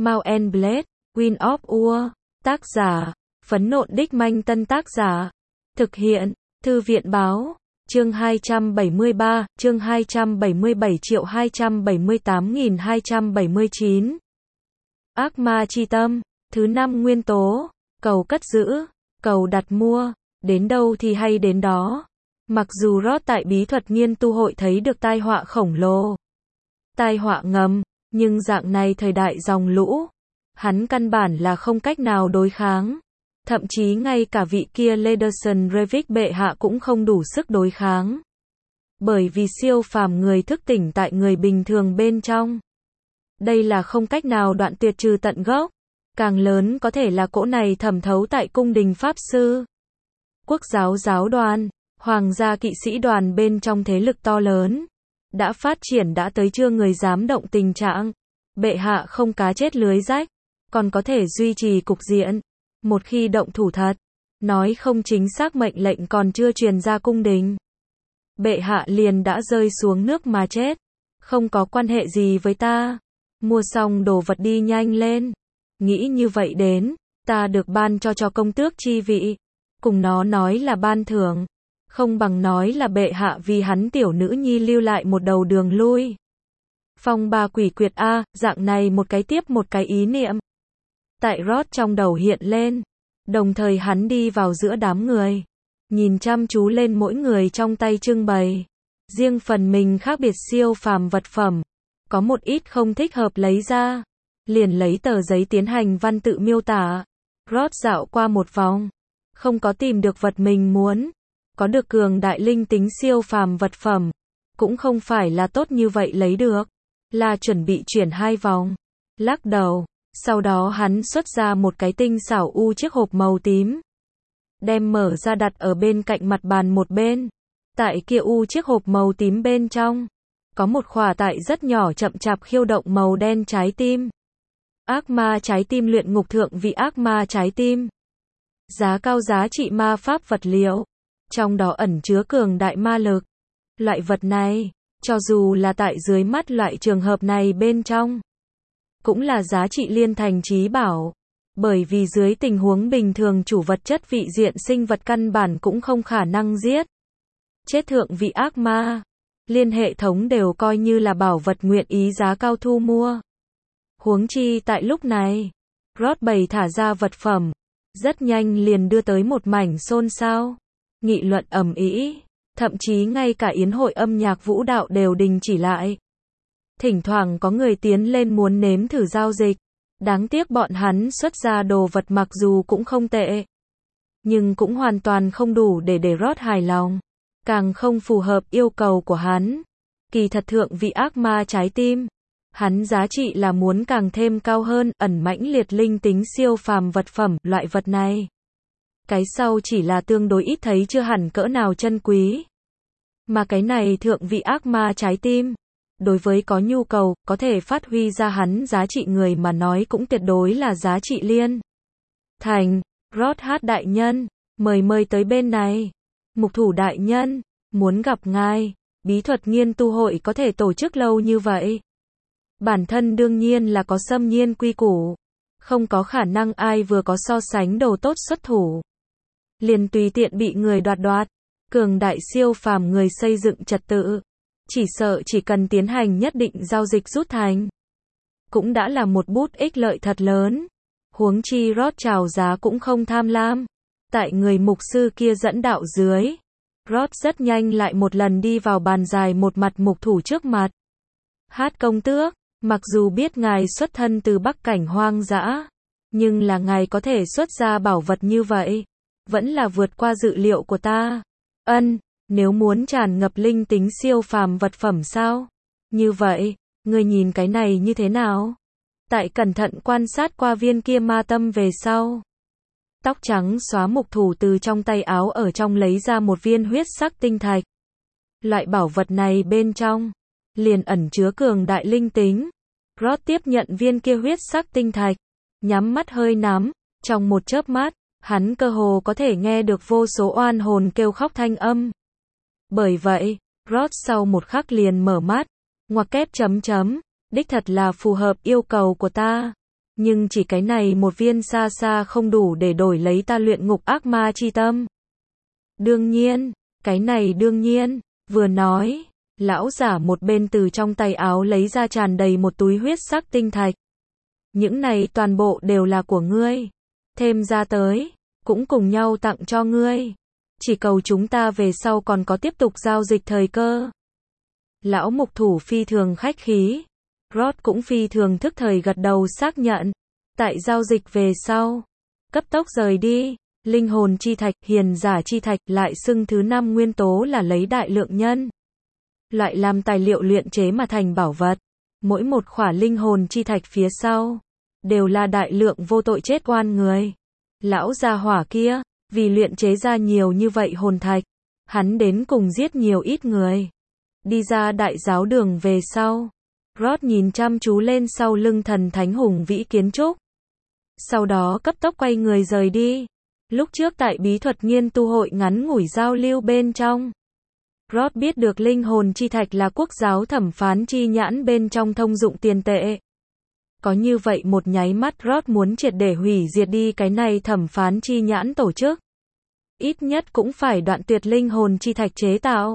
Mount and Blade, Wind of War. Tác giả, Phấn Nộn Đích Manh. Tân tác giả, thực hiện, Thư viện Báo. Chương 273, chương 277.278.279. Ác ma chi tâm. Thứ 5 nguyên tố. Cầu cất giữ, cầu đặt mua. Đến đâu thì hay đến đó. Mặc dù Rod tại bí thuật nghiên tu hội thấy được tai họa khổng lồ, tai họa ngầm, nhưng dạng này thời đại dòng lũ, hắn căn bản là không cách nào đối kháng. Thậm chí ngay cả vị kia Lederson Revik bệ hạ cũng không đủ sức đối kháng. Bởi vì siêu phàm người thức tỉnh tại người bình thường bên trong. Đây là không cách nào đoạn tuyệt trừ tận gốc. Càng lớn có thể là cỗ này thẩm thấu tại cung đình Pháp Sư, Quốc giáo giáo đoàn, Hoàng gia kỵ sĩ đoàn bên trong thế lực to lớn. Đã phát triển đã tới chưa người dám động tình trạng. Bệ hạ không cá chết lưới rách, còn có thể duy trì cục diện. Một khi động thủ thật, nói không chính xác mệnh lệnh còn chưa truyền ra cung đình, bệ hạ liền đã rơi xuống nước mà chết. Không có quan hệ gì với ta. Mua xong đồ vật đi nhanh lên. Nghĩ như vậy đến, ta được ban cho công tước chi vị. Cùng nó nói là ban thưởng, không bằng nói là bệ hạ vì hắn tiểu nữ nhi lưu lại một đầu đường lui. Phong ba quỷ quyệt a, dạng này một cái tiếp một cái ý niệm tại Rod trong đầu hiện lên. Đồng thời hắn đi vào giữa đám người, nhìn chăm chú lên mỗi người trong tay trưng bày riêng phần mình khác biệt siêu phàm vật phẩm. Có một ít không thích hợp lấy ra, liền lấy tờ giấy tiến hành văn tự miêu tả. Rod dạo qua một vòng, không có tìm được vật mình muốn. Có được cường đại linh tính siêu phàm vật phẩm, cũng không phải là tốt như vậy lấy được. Là chuẩn bị chuyển 2 vòng, lắc đầu. Sau đó hắn xuất ra một cái tinh xảo chiếc hộp màu tím, đem mở ra đặt ở bên cạnh mặt bàn một bên. Tại kia chiếc hộp màu tím bên trong, có một khỏa tại rất nhỏ chậm chạp khiêu động màu đen trái tim. Ác ma trái tim luyện ngục thượng vị ác ma trái tim. Giá cao giá trị ma pháp vật liệu, trong đó ẩn chứa cường đại ma lực. Loại vật này, cho dù là tại dưới mắt loại trường hợp này bên trong, cũng là giá trị liên thành trí bảo. Bởi vì dưới tình huống bình thường chủ vật chất vị diện sinh vật căn bản cũng không khả năng giết chết thượng vị ác ma. Liên hệ thống đều coi như là bảo vật nguyện ý giá cao thu mua. Huống chi tại lúc này, Rod bày thả ra vật phẩm, rất nhanh liền đưa tới một mảnh xôn xao, nghị luận ầm ĩ, thậm chí ngay cả yến hội âm nhạc vũ đạo đều đình chỉ lại. Thỉnh thoảng có người tiến lên muốn nếm thử giao dịch. Đáng tiếc bọn hắn xuất ra đồ vật mặc dù cũng không tệ, nhưng cũng hoàn toàn không đủ để Rod hài lòng, càng không phù hợp yêu cầu của hắn. Kỳ thật thượng vị ác ma trái tim, hắn giá trị là muốn càng thêm cao hơn, ẩn mãnh liệt linh tính siêu phàm vật phẩm. Loại vật này, cái sau chỉ là tương đối ít thấy, chưa hẳn cỡ nào chân quý. Mà cái này thượng vị ác ma trái tim, đối với có nhu cầu, có thể phát huy ra hắn giá trị người mà nói cũng tuyệt đối là giá trị liên thành. Rod hát đại nhân, mời tới bên này. Mục thủ đại nhân, muốn gặp ngài. Bí thuật nghiên tu hội có thể tổ chức lâu như vậy, bản thân đương nhiên là có xâm nhiên quy củ, không có khả năng ai vừa có so sánh đồ tốt xuất thủ liền tùy tiện bị người đoạt. Cường đại siêu phàm người xây dựng trật tự, chỉ sợ chỉ cần tiến hành nhất định giao dịch rút thành, cũng đã là một bút ích lợi thật lớn. Huống chi Rod chào giá cũng không tham lam. Tại người mục sư kia dẫn đạo dưới, Rod rất nhanh lại một lần đi vào bàn dài một mặt mục thủ trước mặt. Hát công tước, mặc dù biết ngài xuất thân từ Bắc cảnh hoang dã, nhưng là ngài có thể xuất ra bảo vật như vậy, vẫn là vượt qua dự liệu của ta. Nếu muốn tràn ngập linh tính siêu phàm vật phẩm sao? Như vậy, ngươi nhìn cái này như thế nào? Tại cẩn thận quan sát qua viên kia ma tâm về sau, tóc trắng xóa mục thủ từ trong tay áo ở trong lấy ra một viên huyết sắc tinh thạch. Loại bảo vật này bên trong, liền ẩn chứa cường đại linh tính. Rod tiếp nhận viên kia huyết sắc tinh thạch, nhắm mắt hơi nắm, trong một chớp mắt, hắn cơ hồ có thể nghe được vô số oan hồn kêu khóc thanh âm. Bởi vậy, Rod sau một khắc liền mở mắt, ngoặc kép chấm, đích thật là phù hợp yêu cầu của ta. Nhưng chỉ cái này một viên xa xa không đủ để đổi lấy ta luyện ngục ác ma chi tâm. Đương nhiên, cái này đương nhiên, vừa nói, lão giả một bên từ trong tay áo lấy ra tràn đầy một túi huyết sắc tinh thạch. Những này toàn bộ đều là của ngươi. Thêm ra tới, cũng cùng nhau tặng cho ngươi. Chỉ cầu chúng ta về sau còn có tiếp tục giao dịch thời cơ. Lão mục thủ phi thường khách khí. Rod cũng phi thường thức thời gật đầu xác nhận. Tại giao dịch về sau, cấp tốc rời đi. Linh hồn chi thạch, hiền giả chi thạch, lại xưng thứ 5 nguyên tố là lấy đại lượng nhân loại làm tài liệu luyện chế mà thành bảo vật. Mỗi một khỏa linh hồn chi thạch phía sau đều là đại lượng vô tội chết oan người. Lão gia hỏa kia, vì luyện chế ra nhiều như vậy hồn thạch, hắn đến cùng giết nhiều ít người. Đi ra đại giáo đường về sau, Rod nhìn chăm chú lên sau lưng thần thánh hùng vĩ kiến trúc. Sau đó cấp tốc quay người rời đi. Lúc trước tại bí thuật nghiên tu hội ngắn ngủi giao lưu bên trong, Rod biết được linh hồn chi thạch là quốc giáo thẩm phán chi nhãn bên trong thông dụng tiền tệ. Có như vậy một nháy mắt Rod muốn triệt để hủy diệt đi cái này thẩm phán chi nhãn tổ chức. Ít nhất cũng phải đoạn tuyệt linh hồn chi thạch chế tạo.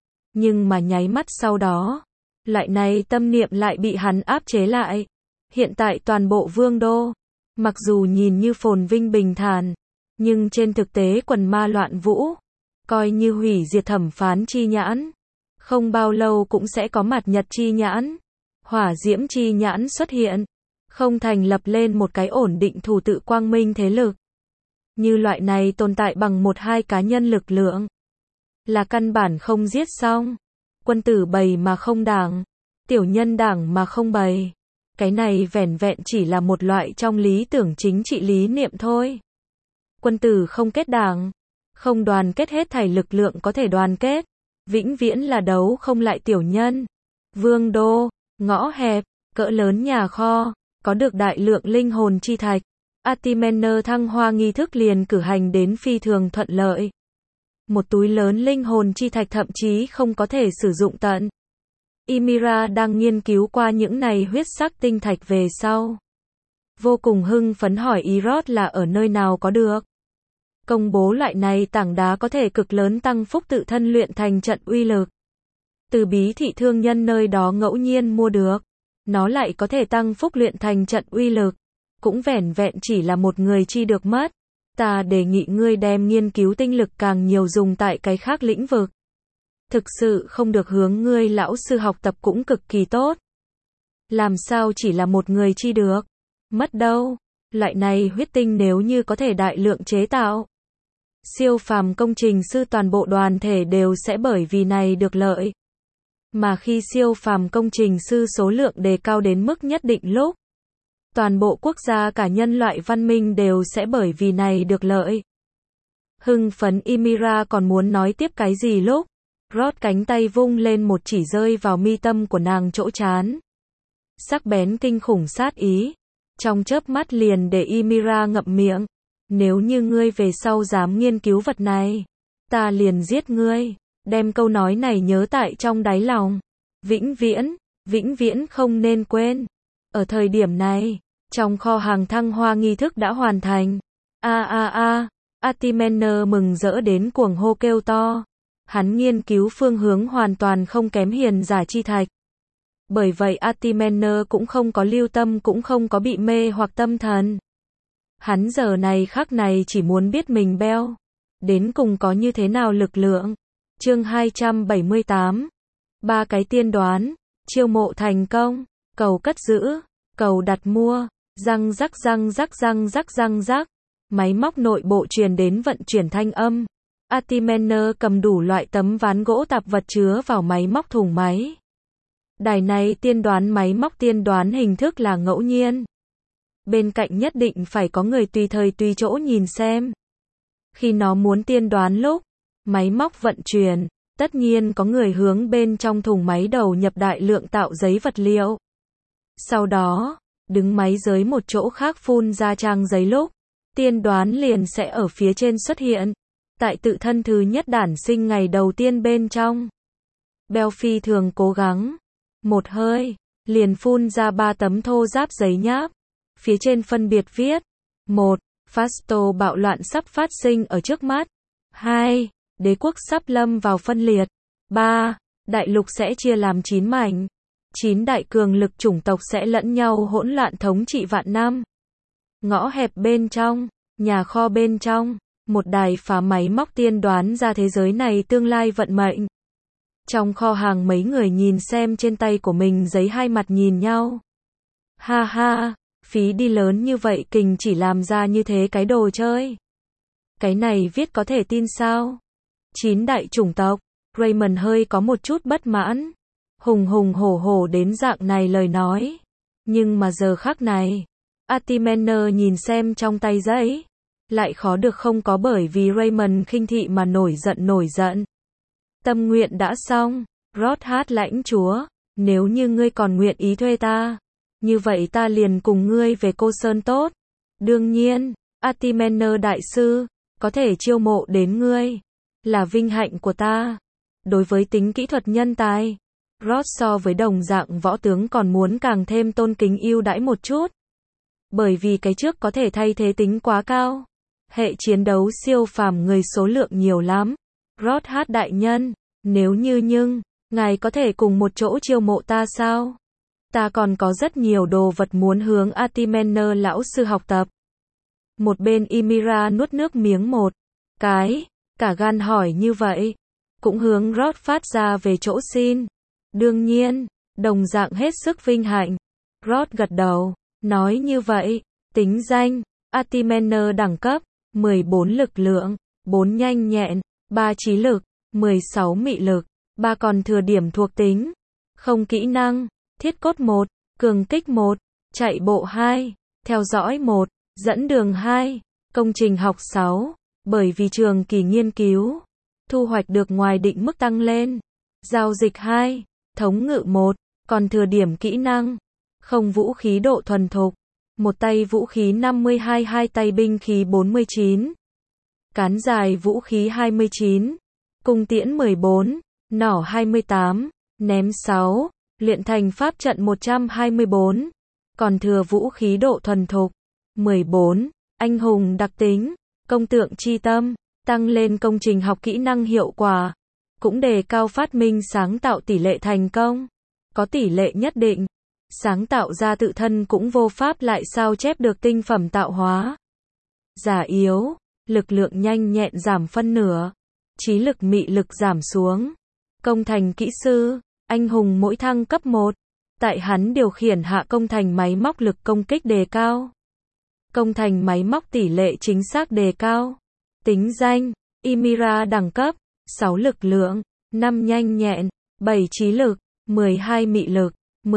Nhưng mà nháy mắt sau đó, loại này tâm niệm lại bị hắn áp chế lại. Hiện tại toàn bộ vương đô, mặc dù nhìn như phồn vinh bình thản, nhưng trên thực tế quần ma loạn vũ, coi như hủy diệt thẩm phán chi nhãn. Không bao lâu cũng sẽ có mặt nhật chi nhãn, hỏa diễm chi nhãn xuất hiện, không thành lập lên một cái ổn định thủ tự quang minh thế lực. Như loại này tồn tại bằng một hai cá nhân lực lượng, là căn bản không giết xong. Quân tử bầy mà không đảng, tiểu nhân đảng mà không bầy. Cái này vẻn vẹn chỉ là một loại trong lý tưởng chính trị lý niệm thôi. Quân tử không kết đảng, không đoàn kết hết thảy lực lượng có thể đoàn kết, vĩnh viễn là đấu không lại tiểu nhân. Vương đô, ngõ hẹp, cỡ lớn nhà kho, có được đại lượng linh hồn chi thạch. Artimener thăng hoa nghi thức liền cử hành đến phi thường thuận lợi. Một túi lớn linh hồn chi thạch thậm chí không có thể sử dụng tận. Ymira đang nghiên cứu qua những này huyết sắc tinh thạch về sau, vô cùng hưng phấn hỏi Rod là ở nơi nào có được. Công bố loại này tảng đá có thể cực lớn tăng phúc tự thân luyện thành trận uy lực. Từ bí thị thương nhân nơi đó ngẫu nhiên mua được. Nó lại có thể tăng phúc luyện thành trận uy lực. Cũng vẻn vẹn chỉ là một người chi được mất. Ta đề nghị ngươi đem nghiên cứu tinh lực càng nhiều dùng tại cái khác lĩnh vực. Thực sự không được hướng ngươi lão sư học tập cũng cực kỳ tốt. Làm sao chỉ là một người chi được? Mất đâu? Loại này huyết tinh nếu như có thể đại lượng chế tạo, siêu phàm công trình sư toàn bộ đoàn thể đều sẽ bởi vì này được lợi. Mà khi siêu phàm công trình sư số lượng đề cao đến mức nhất định lúc, toàn bộ quốc gia cả nhân loại văn minh đều sẽ bởi vì này được lợi. Hưng phấn Ymira còn muốn nói tiếp cái gì lúc, Rod cánh tay vung lên một chỉ rơi vào mi tâm của nàng chỗ trán. Sắc bén kinh khủng sát ý, trong chớp mắt liền để Ymira ngậm miệng. Nếu như ngươi về sau dám nghiên cứu vật này, ta liền giết ngươi. Đem câu nói này nhớ tại trong đáy lòng. Vĩnh viễn không nên quên. Ở thời điểm này, trong kho hàng thăng hoa nghi thức đã hoàn thành. Artimener mừng rỡ đến cuồng hô kêu to. Hắn nghiên cứu phương hướng hoàn toàn không kém hiền giả chi thạch. Bởi vậy Artimener cũng không có lưu tâm, cũng không có bị mê hoặc tâm thần. Hắn giờ này khắc này chỉ muốn biết mình Bell đến cùng có như thế nào lực lượng. Chương 278. Ba cái tiên đoán, chiêu mộ thành công, cầu cất giữ, cầu đặt mua, răng rắc. Máy móc nội bộ truyền đến vận chuyển thanh âm. Artimener cầm đủ loại tấm ván gỗ tạp vật chứa vào máy móc thùng máy. Đài này tiên đoán máy móc tiên đoán hình thức là ngẫu nhiên. Bên cạnh nhất định phải có người tùy thời tùy chỗ nhìn xem. Khi nó muốn tiên đoán lúc, máy móc vận chuyển, tất nhiên có người hướng bên trong thùng máy đầu nhập đại lượng tạo giấy vật liệu. Sau đó, đứng máy dưới một chỗ khác phun ra trang giấy lúc, tiên đoán liền sẽ ở phía trên xuất hiện. Tại tự thân thứ nhất đản sinh ngày đầu tiên bên trong, Bell phi thường cố gắng, một hơi, liền phun ra 3 tấm thô ráp giấy nháp. Phía trên phân biệt viết: 1. Fasto bạo loạn sắp phát sinh ở trước mắt. 2. Đế quốc sắp lâm vào phân liệt. 3. Đại lục sẽ chia làm 9 mảnh. 9 đại cường lực chủng tộc sẽ lẫn nhau hỗn loạn thống trị vạn năm. Ngõ hẹp bên trong, nhà kho bên trong, một đài phá máy móc tiên đoán ra thế giới này tương lai vận mệnh. Trong kho hàng mấy người nhìn xem trên tay của mình giấy, hai mặt nhìn nhau. Ha ha, phí đi lớn như vậy kình chỉ làm ra như thế cái đồ chơi. Cái này viết có thể tin sao? 9 đại chủng tộc, Raymond hơi có một chút bất mãn. Hùng hùng hổ hổ đến dạng này lời nói. Nhưng mà giờ khắc này, Artimener nhìn xem trong tay giấy, lại khó được không có bởi vì Raymond khinh thị mà nổi giận. Tâm nguyện đã xong, Rot-hát lãnh chúa, nếu như ngươi còn nguyện ý thuê ta, như vậy ta liền cùng ngươi về Cô Sơn tốt. Đương nhiên, Artimener đại sư, có thể chiêu mộ đến ngươi, là vinh hạnh của ta. Đối với tính kỹ thuật nhân tài, Rot so với đồng dạng võ tướng còn muốn càng thêm tôn kính ưu đãi một chút. Bởi vì cái trước có thể thay thế tính quá cao. Hệ chiến đấu siêu phàm người số lượng nhiều lắm. Rot-hát đại nhân, nếu như ngài có thể cùng một chỗ chiêu mộ ta sao? Ta còn có rất nhiều đồ vật muốn hướng Artimener lão sư học tập. Một bên Ymira nuốt nước miếng một cái, cả gan hỏi như vậy, cũng hướng Rot phát ra về chỗ xin. Đương nhiên, đồng dạng hết sức vinh hạnh. Rot gật đầu, nói như vậy, tính danh, Artimener đẳng cấp, 14 lực lượng, 4 nhanh nhẹn, 3 trí lực, 16 mị lực, 3 còn thừa điểm thuộc tính. Không kỹ năng, thiết cốt 1, cường kích 1, chạy bộ 2, theo dõi 1, dẫn đường 2, công trình học 6, bởi vì trường kỳ nghiên cứu, thu hoạch được ngoài định mức tăng lên. Giao dịch 2, thống ngự 1, còn thừa điểm kỹ năng, không vũ khí độ thuần thục, một tay vũ khí 52, hai tay binh khí 49, cán dài vũ khí 29, cung tiễn 14, nỏ 28, ném 6, luyện thành pháp trận 124, còn thừa vũ khí độ thuần thục 14, anh hùng đặc tính, công tượng chi tâm, tăng lên công trình học kỹ năng hiệu quả, cũng đề cao phát minh sáng tạo tỷ lệ thành công, có tỷ lệ nhất định, sáng tạo ra tự thân cũng vô pháp lại sao chép được tinh phẩm tạo hóa. Giả yếu, lực lượng nhanh nhẹn giảm phân nửa, trí lực mị lực giảm xuống, công thành kỹ sư, anh hùng mỗi thăng cấp 1, tại hắn điều khiển hạ công thành máy móc lực công kích đề cao, công thành máy móc tỷ lệ chính xác đề cao. Tính danh, Ymira đẳng cấp, 6 lực lượng, 5 nhanh nhẹn, 7 trí lực, 12 mị lực,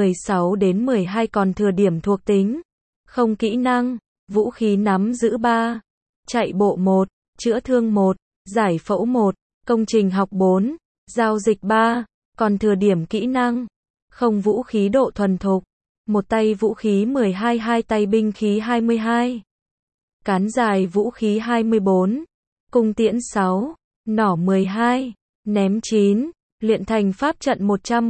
16 đến 12 còn thừa điểm thuộc tính. Không kỹ năng, vũ khí nắm giữ 3, chạy bộ 1, chữa thương 1, giải phẫu 1, công trình học 4, giao dịch 3, còn thừa điểm kỹ năng. Không vũ khí độ thuần thục, một tay vũ khí 12, hai tay binh khí 22, cán dài vũ khí 24, cung tiễn 6, nỏ 12, ném 9, luyện thành pháp trận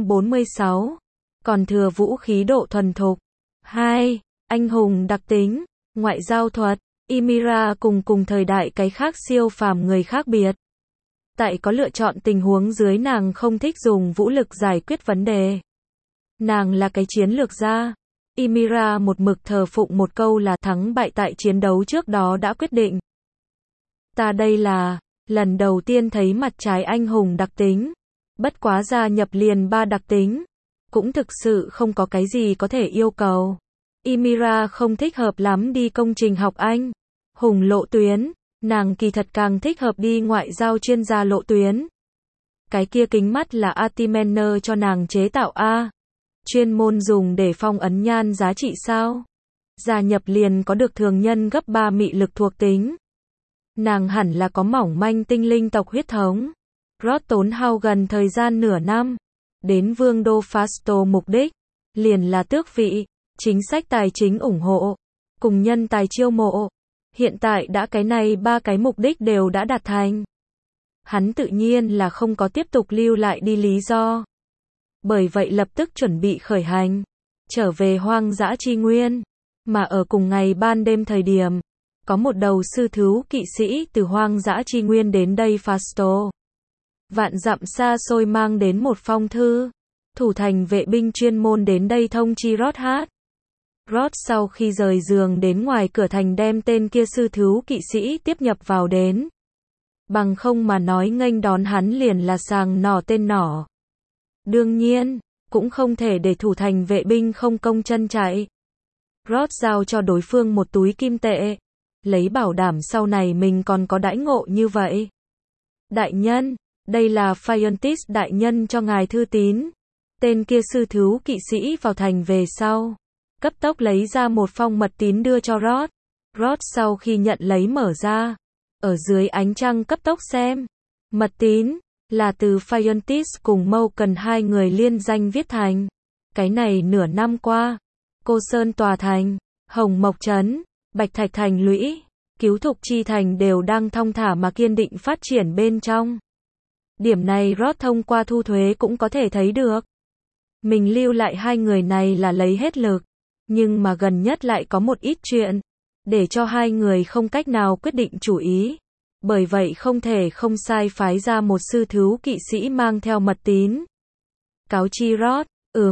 146, còn thừa vũ khí độ thuần thục 2, anh hùng đặc tính, ngoại giao thuật. Ymira cùng thời đại cái khác siêu phàm người khác biệt. Tại có lựa chọn tình huống dưới nàng không thích dùng vũ lực giải quyết vấn đề. Nàng là cái chiến lược gia. Ymira một mực thờ phụng một câu là thắng bại tại chiến đấu trước đó đã quyết định. Ta đây là lần đầu tiên thấy mặt trái anh hùng đặc tính. Bất quá gia nhập liền 3 đặc tính. Cũng thực sự không có cái gì có thể yêu cầu. Ymira không thích hợp lắm đi công trình học Anh hùng lộ tuyến, nàng kỳ thật càng thích hợp đi ngoại giao chuyên gia lộ tuyến. Cái kia kính mắt là Artimener cho nàng chế tạo a, chuyên môn dùng để phong ấn nhan giá trị sao? Gia nhập liền có được thường nhân gấp 3 mị lực thuộc tính. Nàng hẳn là có mỏng manh tinh linh tộc huyết thống. Rot tốn hao gần thời gian nửa năm đến vương đô Fasto, mục đích liền là tước vị, chính sách tài chính ủng hộ, cùng nhân tài chiêu mộ. Hiện tại đã cái này 3 cái mục đích đều đã đạt thành. Hắn tự nhiên là không có tiếp tục lưu lại đi lý do. Bởi vậy lập tức chuẩn bị khởi hành, trở về hoang dã chi nguyên. Mà ở cùng ngày ban đêm thời điểm, có một đầu sư thú kỵ sĩ từ hoang dã Tri Nguyên đến đây Fasto. Vạn dặm xa xôi mang đến một phong thư. Thủ thành vệ binh chuyên môn đến đây thông chi Rod hát. Rod sau khi rời giường đến ngoài cửa thành đem tên kia sư thú kỵ sĩ tiếp nhập vào đến. Bằng không mà nói nghênh đón hắn liền là sàng nỏ tên nỏ. Đương nhiên, cũng không thể để thủ thành vệ binh không công chân chạy. Rod giao cho đối phương một túi kim tệ, lấy bảo đảm sau này mình còn có đãi ngộ như vậy. Đại nhân, đây là Phiontis đại nhân cho ngài thư tín. Tên kia sư thú kỵ sĩ vào thành về sau, cấp tốc lấy ra một phong mật tín đưa cho Rod. Rod sau khi nhận lấy mở ra, ở dưới ánh trăng cấp tốc xem. Mật tín là từ Phiontis cùng Mâu Cần hai người liên danh viết thành. Cái này nửa năm qua, Cô Sơn Tòa Thành, Hồng Mộc Trấn, Bạch Thạch Thành Lũy, Cứu Thục Chi Thành đều đang thong thả mà kiên định phát triển bên trong. Điểm này Rod thông qua thu thuế cũng có thể thấy được. Mình lưu lại hai người này là lấy hết lực, nhưng mà gần nhất lại có một ít chuyện, để cho hai người không cách nào quyết định chủ ý. Bởi vậy không thể không sai phái ra một sư thú kỵ sĩ mang theo mật tín. Cáo chi Rod,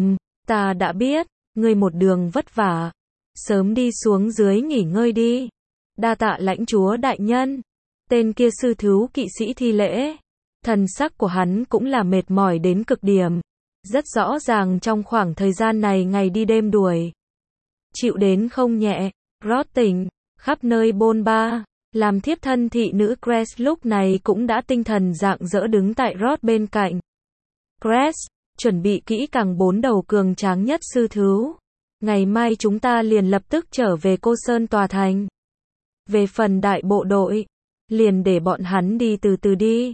ta đã biết, ngươi một đường vất vả. Sớm đi xuống dưới nghỉ ngơi đi. Đa tạ lãnh chúa đại nhân. Tên kia sư thú kỵ sĩ thi lễ. Thần sắc của hắn cũng là mệt mỏi đến cực điểm. Rất rõ ràng trong khoảng thời gian này ngày đi đêm đuổi. Chịu đến không nhẹ, Rod tỉnh, khắp nơi bôn ba. Làm thiếp thân thị nữ Cress lúc này cũng đã tinh thần rạng rỡ đứng tại Rod bên cạnh. Cress, chuẩn bị kỹ càng 4 đầu cường tráng nhất sư thú. Ngày mai chúng ta liền lập tức trở về Cô Sơn Tòa Thành. Về phần đại bộ đội, liền để bọn hắn đi từ từ đi.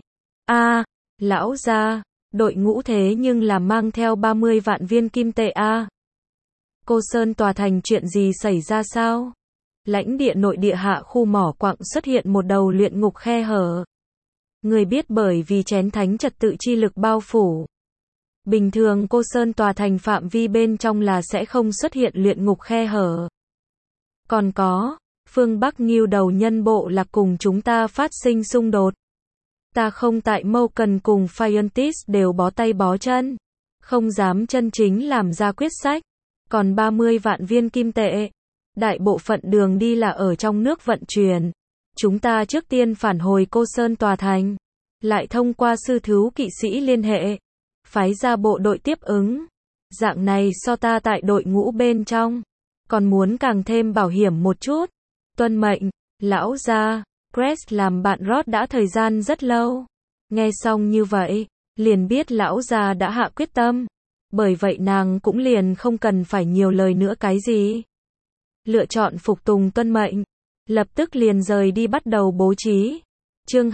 Lão gia, đội ngũ thế nhưng là mang theo 30 vạn viên kim tệ Cô Sơn Tòa Thành chuyện gì xảy ra sao? Lãnh địa nội địa hạ khu mỏ quặng xuất hiện một đầu luyện ngục khe hở. Người biết bởi vì chén thánh trật tự chi lực bao phủ. Bình thường Cô Sơn Tòa Thành phạm vi bên trong là sẽ không xuất hiện luyện ngục khe hở. Còn có, phương Bắc Ngưu Đầu Nhân Bộ Lạc cùng chúng ta phát sinh xung đột. Ta không tại Mâu Cần cùng Phiontis đều bó tay bó chân. Không dám chân chính làm ra quyết sách. Còn 30 vạn viên kim tệ. Đại bộ phận đường đi là ở trong nước vận chuyển. Chúng ta trước tiên phản hồi Cô Sơn Tòa Thành. Lại thông qua sư thú kỵ sĩ liên hệ. Phái ra bộ đội tiếp ứng. Dạng này so ta tại đội ngũ bên trong. Còn muốn càng thêm bảo hiểm một chút. Tuân mệnh, lão gia. Cress làm bạn Rod đã thời gian rất lâu. Nghe xong như vậy, liền biết lão gia đã hạ quyết tâm. Bởi vậy nàng cũng liền không cần phải nhiều lời nữa cái gì. Lựa chọn phục tùng tuân mệnh. Lập tức liền rời đi bắt đầu bố trí. Chương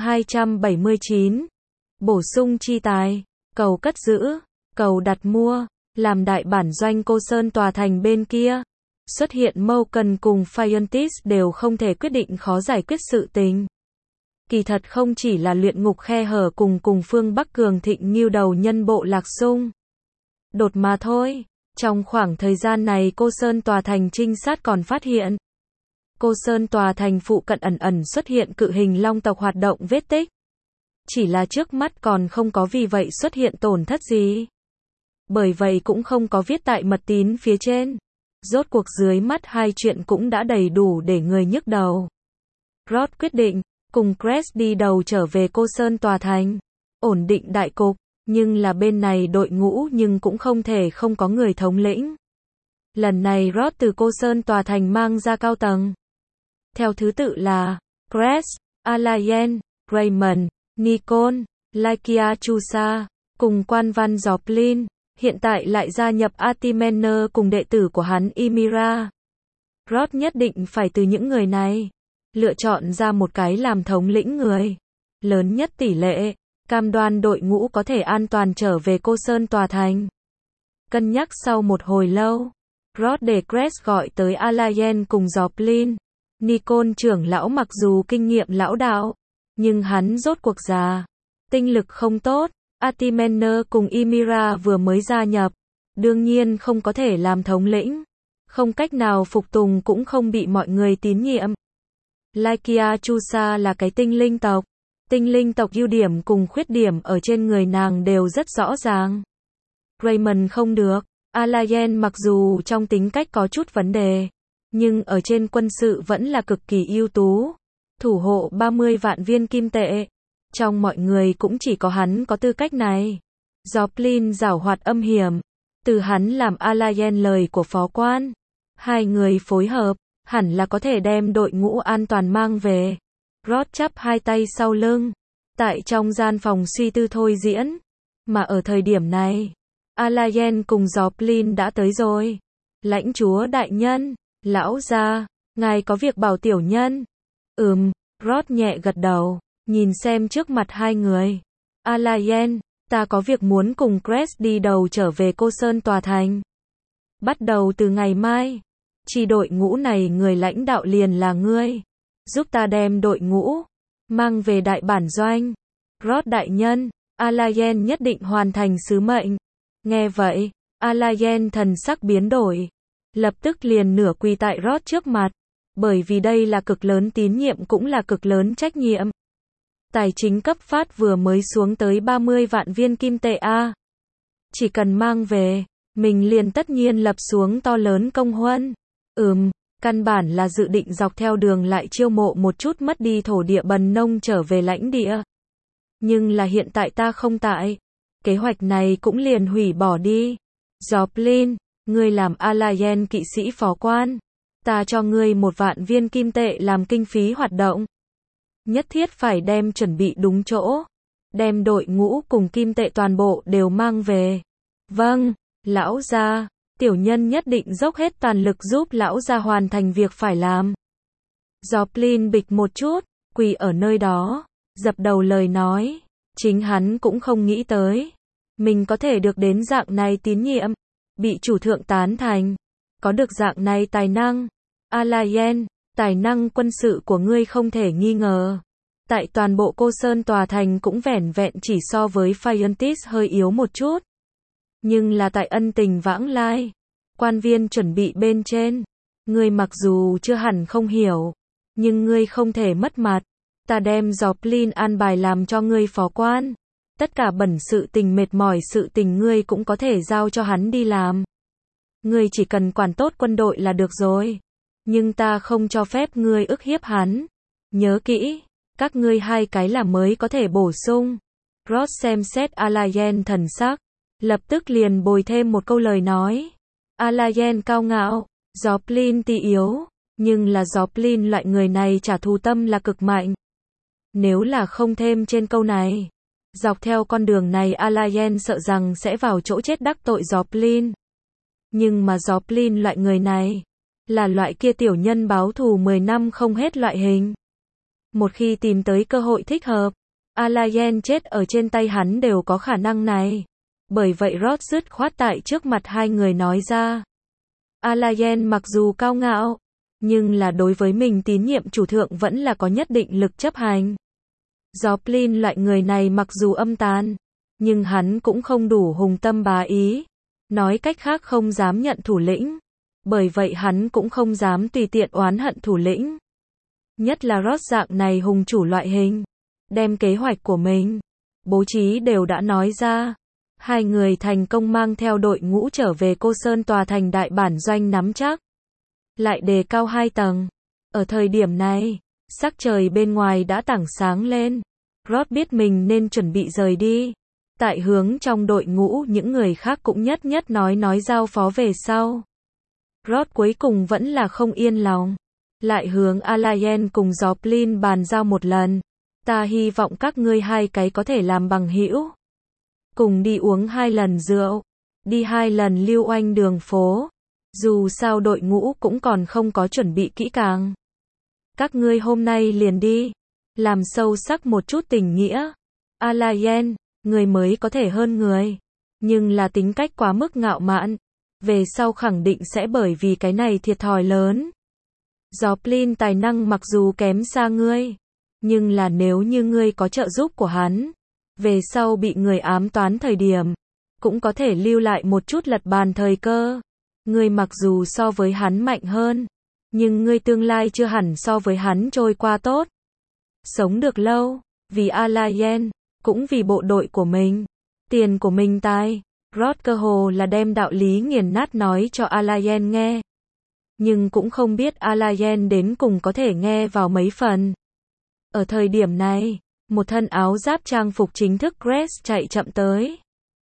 279. Bổ sung chi tài. Cầu cất giữ. Cầu đặt mua. Làm đại bản doanh Cô Sơn Tòa Thành bên kia. Xuất hiện Mâu Cần cùng Phiontis đều không thể quyết định khó giải quyết sự tình. Kỳ thật không chỉ là luyện ngục khe hở cùng phương Bắc cường thịnh Ngưu Đầu Nhân Bộ Lạc xung đột mà thôi. Trong khoảng thời gian này Cô Sơn Tòa Thành trinh sát còn phát hiện. Cô Sơn Tòa Thành phụ cận ẩn xuất hiện cự hình long tộc hoạt động vết tích. Chỉ là trước mắt còn không có vì vậy xuất hiện tổn thất gì. Bởi vậy cũng không có viết tại mật tín phía trên. Rốt cuộc dưới mắt hai chuyện cũng đã đầy đủ để người nhức đầu. Rod quyết định, cùng Cress đi đầu trở về Cô Sơn Tòa Thành. Ổn định đại cục, nhưng là bên này đội ngũ nhưng cũng không thể không có người thống lĩnh. Lần này Rod từ Cô Sơn Tòa Thành mang ra cao tầng. Theo thứ tự là Cress, Alayen, Raymond, Nikon, Lykia Chusa, cùng quan văn Joplin. Hiện tại lại gia nhập Atimener cùng đệ tử của hắn Ymira. Rod nhất định phải từ những người này lựa chọn ra một cái làm thống lĩnh người. Lớn nhất tỷ lệ, cam đoan đội ngũ có thể an toàn trở về Cô Sơn Tòa Thành. Cân nhắc sau một hồi lâu, Rod để Cress gọi tới Alayen cùng Joplin. Nikon trưởng lão mặc dù kinh nghiệm lão đạo, nhưng hắn rốt cuộc già, tinh lực không tốt. Atimener cùng Ymira vừa mới gia nhập, đương nhiên không có thể làm thống lĩnh. không cách nào phục tùng cũng không bị mọi người tín nhiệm. Lykia Chusa là cái tinh linh tộc. Tinh linh tộc ưu điểm cùng khuyết điểm ở trên người nàng đều rất rõ ràng. Raymond không được. Alayen mặc dù trong tính cách có chút vấn đề, nhưng ở trên quân sự vẫn là cực kỳ ưu tú. Thủ hộ 30 vạn viên kim tệ. Trong mọi người cũng chỉ có hắn có tư cách này. Joplin giảo hoạt âm hiểm. Từ hắn làm Alayen lời của phó quan. Hai người phối hợp, hẳn là có thể đem đội ngũ an toàn mang về. Ross chắp hai tay sau lưng. Tại trong gian phòng suy tư thôi diễn. Mà ở thời điểm này, Alayen cùng Joplin đã tới rồi. Lãnh chúa đại nhân, lão gia, ngài có việc bảo tiểu nhân. Ross nhẹ gật đầu, nhìn xem trước mặt hai người. Alayen, ta có việc muốn cùng Crest đi đầu trở về Cô Sơn Tòa Thành. Bắt đầu từ ngày mai, chi đội ngũ này người lãnh đạo liền là ngươi. Giúp ta đem đội ngũ mang về đại bản doanh. Ross đại nhân, Alayen nhất định hoàn thành sứ mệnh. Nghe vậy, Alayen thần sắc biến đổi, lập tức liền nửa quỳ tại Ross trước mặt, bởi vì đây là cực lớn tín nhiệm cũng là cực lớn trách nhiệm. Tài chính cấp phát vừa mới xuống tới 30 vạn viên kim tệ a. Chỉ cần mang về, mình liền tất nhiên lập xuống to lớn công huân. Căn bản là dự định dọc theo đường lại chiêu mộ một chút mất đi thổ địa bần nông trở về lãnh địa. Nhưng là hiện tại ta không tại. Kế hoạch này cũng liền hủy bỏ đi. Joplin, ngươi làm Alayen kỵ sĩ phó quan. Ta cho ngươi 1 vạn viên kim tệ làm kinh phí hoạt động. Nhất thiết phải đem chuẩn bị đúng chỗ. Đem đội ngũ cùng kim tệ toàn bộ đều mang về. Vâng, lão gia. Tiểu nhân nhất định dốc hết toàn lực giúp lão gia hoàn thành việc phải làm. Joplin bịch một chút, quỳ ở nơi đó, dập đầu lời nói. Chính hắn cũng không nghĩ tới. Mình có thể được đến dạng này tín nhiệm. Bị chủ thượng tán thành. Có được dạng này tài năng. Alayen, tài năng quân sự của ngươi không thể nghi ngờ. Tại toàn bộ Cô Sơn Tòa Thành cũng vẻn vẹn chỉ so với Fiontis hơi yếu một chút. Nhưng là tại ân tình vãng lai, quan viên chuẩn bị bên trên, ngươi mặc dù chưa hẳn không hiểu, nhưng ngươi không thể mất mặt. Ta đem Joplin an bài làm cho ngươi phó quan. Tất cả bẩn sự tình mệt mỏi sự tình ngươi cũng có thể giao cho hắn đi làm. Ngươi chỉ cần quản tốt quân đội là được rồi. Nhưng ta không cho phép ngươi ức hiếp hắn. Nhớ kỹ, các ngươi hai cái là mới có thể bổ sung. Ross xem xét Alayen thần sắc, lập tức liền bồi thêm một câu lời nói. Alayen cao ngạo, Joplin ti yếu, nhưng là Joplin loại người này trả thù tâm là cực mạnh. Nếu là không thêm trên câu này, dọc theo con đường này Alayen sợ rằng sẽ vào chỗ chết đắc tội Joplin. Nhưng mà Joplin loại người này, là loại kia tiểu nhân báo thù 10 năm không hết loại hình. Một khi tìm tới cơ hội thích hợp, Alayen chết ở trên tay hắn đều có khả năng này. Bởi vậy Ross dứt khoát tại trước mặt hai người nói ra. Alayen mặc dù cao ngạo, nhưng là đối với mình tín nhiệm chủ thượng vẫn là có nhất định lực chấp hành. Joplin loại người này mặc dù âm tàn, nhưng hắn cũng không đủ hùng tâm bá ý. Nói cách khác không dám nhận thủ lĩnh. Bởi vậy hắn cũng không dám tùy tiện oán hận thủ lĩnh. Nhất là Ross dạng này hùng chủ loại hình. Đem kế hoạch của mình, bố trí đều đã nói ra. Hai người thành công mang theo đội ngũ trở về Cô Sơn Tòa Thành đại bản doanh nắm chắc. Lại đề cao 2 tầng. Ở thời điểm này, sắc trời bên ngoài đã tảng sáng lên. Ross biết mình nên chuẩn bị rời đi. Tại hướng trong đội ngũ những người khác cũng nhất nhất nói giao phó về sau. Ross cuối cùng vẫn là không yên lòng. Lại hướng Alayen cùng Joplin bàn giao một lần. Ta hy vọng các ngươi hai cái có thể làm bằng hữu. Cùng đi uống 2 lần rượu. Đi 2 lần lưu oanh đường phố. Dù sao đội ngũ cũng còn không có chuẩn bị kỹ càng. Các ngươi hôm nay liền đi. Làm sâu sắc một chút tình nghĩa. Alayen, người mới có thể hơn người. Nhưng là tính cách quá mức ngạo mạn. Về sau khẳng định sẽ bởi vì cái này thiệt thòi lớn. Joplin tài năng mặc dù kém xa ngươi. Nhưng là nếu như ngươi có trợ giúp của hắn. Về sau bị người ám toán thời điểm. Cũng có thể lưu lại một chút lật bàn thời cơ. Ngươi mặc dù so với hắn mạnh hơn, nhưng ngươi tương lai chưa hẳn so với hắn trôi qua tốt. Sống được lâu, vì Alayen, cũng vì bộ đội của mình, tiền của mình tài. Rod cơ hồ là đem đạo lý nghiền nát nói cho Alayen nghe. Nhưng cũng không biết Alayen đến cùng có thể nghe vào mấy phần. Ở thời điểm này, một thân áo giáp trang phục chính thức Grace chạy chậm tới.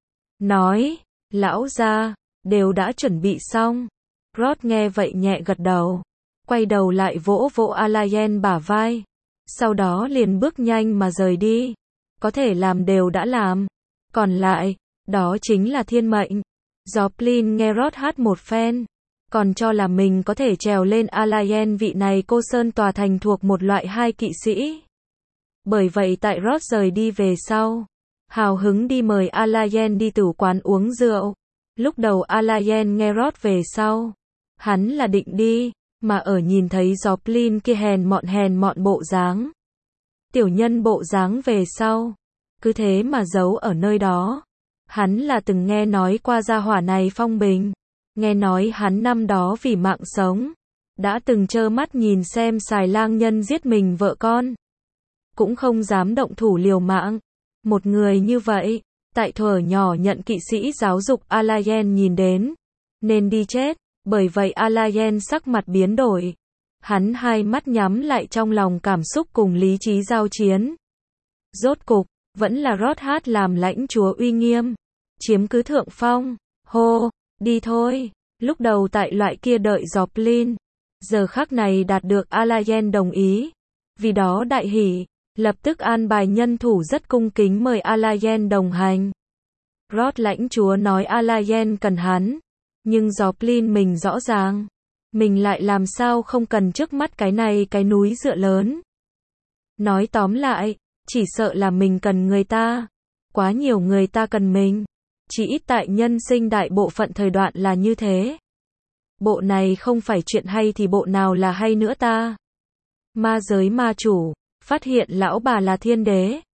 Nói, lão gia, đều đã chuẩn bị xong. Rod nghe vậy nhẹ gật đầu. Quay đầu lại vỗ vỗ Alayen bả vai. Sau đó liền bước nhanh mà rời đi. Có thể làm đều đã làm. Còn lại, đó chính là thiên mệnh. Joplin nghe Rod hát một phen. Còn cho là mình có thể trèo lên Alayen vị này cô sơn tòa thành thuộc một loại hai kỵ sĩ. Bởi vậy tại Rod rời đi về sau, hào hứng đi mời Alayen đi tử quán uống rượu. Lúc đầu Alayen nghe Rod về sau, hắn là định đi, mà ở nhìn thấy Joplin kia hèn mọn bộ dáng. Tiểu nhân bộ dáng về sau, cứ thế mà giấu ở nơi đó. Hắn là từng nghe nói qua gia hỏa này phong bình. Nghe nói hắn năm đó vì mạng sống, đã từng trơ mắt nhìn xem xài lang nhân giết mình vợ con. Cũng không dám động thủ liều mạng. Một người như vậy, tại thuở nhỏ nhận kỵ sĩ giáo dục Alayen nhìn đến, nên đi chết. Bởi vậy Alayen sắc mặt biến đổi. Hắn hai mắt nhắm lại trong lòng cảm xúc cùng lý trí giao chiến. Rốt cục, vẫn là Rod hát làm lãnh chúa uy nghiêm. Chiếm cứ thượng phong. Hô, đi thôi. Lúc đầu tại loại kia đợi Joplin. Giờ khắc này đạt được Alayen đồng ý. Vì đó đại hỉ. Lập tức an bài nhân thủ rất cung kính mời Alayen đồng hành. Rod lãnh chúa nói Alayen cần hắn. Nhưng Joplin mình rõ ràng. Mình lại làm sao không cần trước mắt cái này cái núi dựa lớn. Nói tóm lại, chỉ sợ là mình cần người ta. Quá nhiều người ta cần mình. Chỉ ít tại nhân sinh đại bộ phận thời đoạn là như thế. Bộ này không phải chuyện hay thì bộ nào là hay nữa ta. Ma giới ma chủ, phát hiện lão bà là thiên đế.